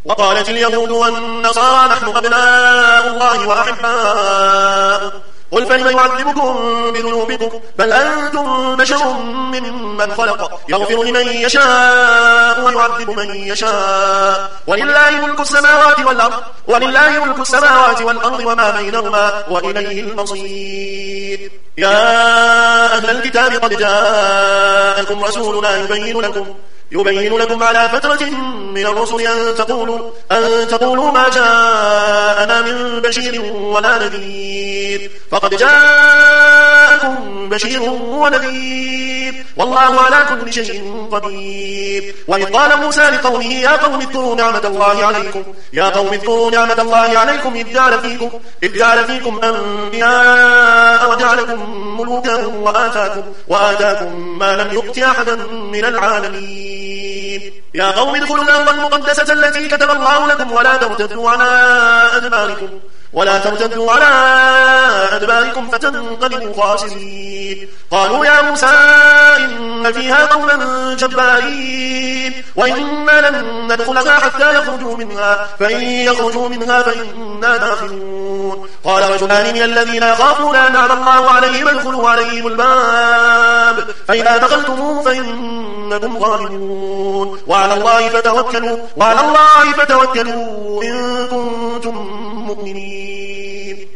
وقالت اليهود والنصارى نحن أبناء الله وأحباؤه قل فلم يعذبكم بذنوبكم بل أنتم بشر ممن خلق يغفر لمن يشاء ويعذب من يشاء ولله ملك السماوات والأرض وما بينهما وإليه المصير. يا أهل الكتاب قد جاءكم رسولنا يبين لكم على فترة من الرسل أن تقولوا ما جاءنا من بشير ولا نذير فقد جاءكم بشير ونذير والله على كل شيء قدير. وإذ قال موسى لقومه يا قوم اذكروا نعمة الله عليكم إذ جعل فيكم أنبياء وجعلكم ملوكا وآتاكم ما لم يؤت أحدا من العالمين. يا قوم ادخلوا الأرض المقدسة التي كتب الله لكم ولا ترتدوا على أدباركم فتنقلبوا خاسرين. قالوا يا موسى إن فيها قوما جبارين وإنا لن ندخلها حتى يخرجوا منها فإن يخرجوا منها فإنا داخلون. قال رجلان من الذين يخافون أنعم الله عليهم ادخلوا عليهم الباب فإذا دخلتموه فإنكم غالبون وعلى الله فتوكلوا إن كنتم مؤمنين.